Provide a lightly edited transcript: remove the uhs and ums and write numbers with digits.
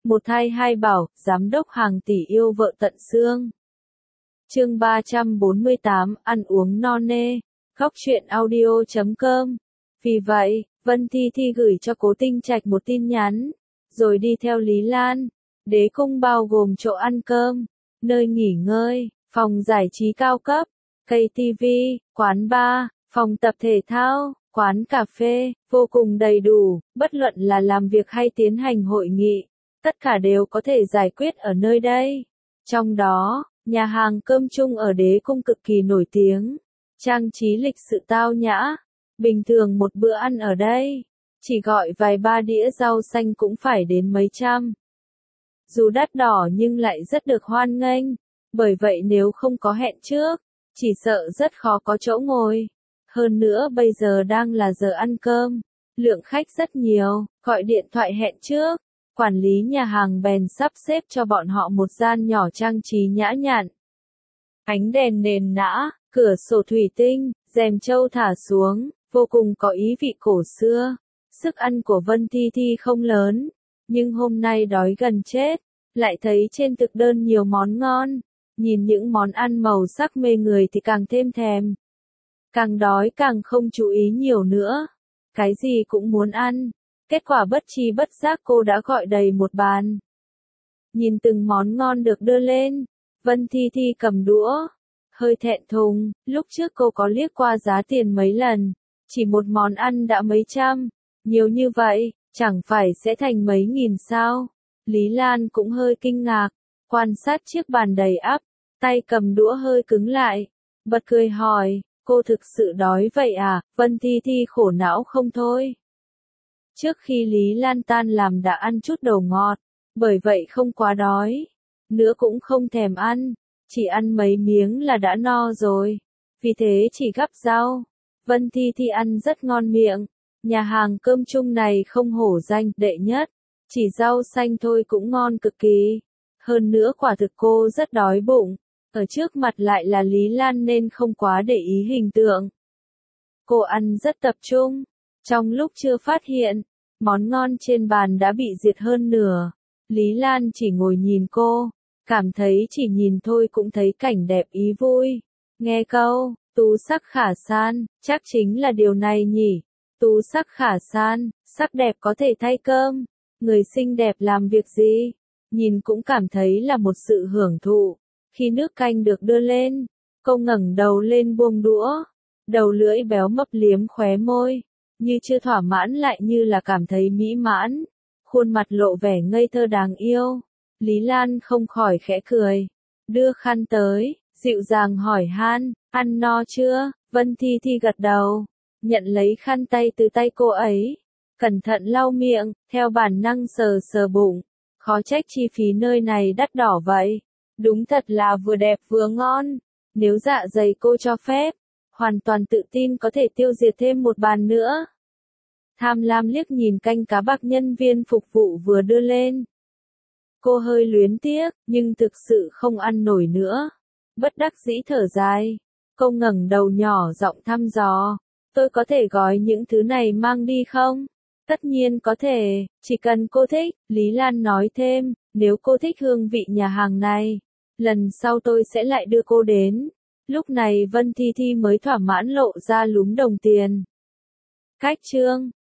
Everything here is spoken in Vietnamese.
Một thai hai bảo, giám đốc hàng tỷ yêu vợ tận xương. Chương 348, ăn uống no nê. Góc truyện audio.com. Vì vậy, Vân Thi Thi gửi cho Cố Tinh Trạch một tin nhắn, rồi đi theo Lý Lan. Đế cung bao gồm chỗ ăn cơm, nơi nghỉ ngơi, phòng giải trí cao cấp, cây TV, quán bar, phòng tập thể thao, quán cà phê, vô cùng đầy đủ, bất luận là làm việc hay tiến hành hội nghị, tất cả đều có thể giải quyết ở nơi đây. Trong đó, nhà hàng cơm chung ở Đế cung cực kỳ nổi tiếng, trang trí lịch sự tao nhã. Bình thường một bữa ăn ở đây, chỉ gọi vài ba đĩa rau xanh cũng phải đến mấy trăm. Dù đắt đỏ nhưng lại rất được hoan nghênh, bởi vậy nếu không có hẹn trước, chỉ sợ rất khó có chỗ ngồi. Hơn nữa bây giờ đang là giờ ăn cơm, lượng khách rất nhiều, gọi điện thoại hẹn trước, quản lý nhà hàng bèn sắp xếp cho bọn họ một gian nhỏ trang trí nhã nhặn. Ánh đèn nền nã, cửa sổ thủy tinh, rèm châu thả xuống, vô cùng có ý vị cổ xưa. Sức ăn của Vân Thi Thi không lớn, nhưng hôm nay đói gần chết, lại thấy trên thực đơn nhiều món ngon. Nhìn những món ăn màu sắc mê người thì càng thêm thèm. Càng đói càng không chú ý nhiều nữa. Cái gì cũng muốn ăn. Kết quả bất tri bất giác cô đã gọi đầy một bàn. Nhìn từng món ngon được đưa lên, Vân Thi Thi cầm đũa. Hơi thẹn thùng, lúc trước cô có liếc qua giá tiền mấy lần. Chỉ một món ăn đã mấy trăm. Nhiều như vậy, chẳng phải sẽ thành mấy nghìn sao? Lý Lan cũng hơi kinh ngạc. Quan sát chiếc bàn đầy ắp, tay cầm đũa hơi cứng lại. Bật cười hỏi, cô thực sự đói vậy à? Vân Thi Thi khổ não không thôi. Trước khi Lý Lan tan làm đã ăn chút đồ ngọt, bởi vậy không quá đói. Nữa cũng không thèm ăn, chỉ ăn mấy miếng là đã no rồi. Vì thế chỉ gắp rau. Vân Thi Thi ăn rất ngon miệng. Nhà hàng cơm chung này không hổ danh đệ nhất, chỉ rau xanh thôi cũng ngon cực kỳ. Hơn nữa quả thực cô rất đói bụng, ở trước mặt lại là Lý Lan nên không quá để ý hình tượng. Cô ăn rất tập trung, trong lúc chưa phát hiện, món ngon trên bàn đã bị diệt hơn nửa. Lý Lan chỉ ngồi nhìn cô, cảm thấy chỉ nhìn thôi cũng thấy cảnh đẹp ý vui. Nghe câu, tú sắc khả san, chắc chính là điều này nhỉ. Tú sắc khả san, sắc đẹp có thể thay cơm, người xinh đẹp làm việc gì? Nhìn cũng cảm thấy là một sự hưởng thụ. Khi nước canh được đưa lên, cô ngẩng đầu lên buông đũa, đầu lưỡi béo mấp liếm khóe môi, như chưa thỏa mãn lại như là cảm thấy mỹ mãn, khuôn mặt lộ vẻ ngây thơ đáng yêu. Lý Lan không khỏi khẽ cười, đưa khăn tới, dịu dàng hỏi han, ăn no chưa? Vân Thi Thi gật đầu, nhận lấy khăn tay từ tay cô ấy, cẩn thận lau miệng, theo bản năng sờ sờ bụng. Khó trách chi phí nơi này đắt đỏ vậy. Đúng thật là vừa đẹp vừa ngon. Nếu dạ dày cô cho phép, hoàn toàn tự tin có thể tiêu diệt thêm một bàn nữa. Tham lam liếc nhìn canh cá bạc nhân viên phục vụ vừa đưa lên. Cô hơi luyến tiếc, nhưng thực sự không ăn nổi nữa. Bất đắc dĩ thở dài. Cô ngẩng đầu nhỏ giọng thăm dò. Tôi có thể gói những thứ này mang đi không? Tất nhiên có thể, chỉ cần cô thích, Lý Lan nói thêm, nếu cô thích hương vị nhà hàng này, lần sau tôi sẽ lại đưa cô đến. Lúc này Vân Thi Thi mới thỏa mãn lộ ra lúm đồng tiền. Cách chương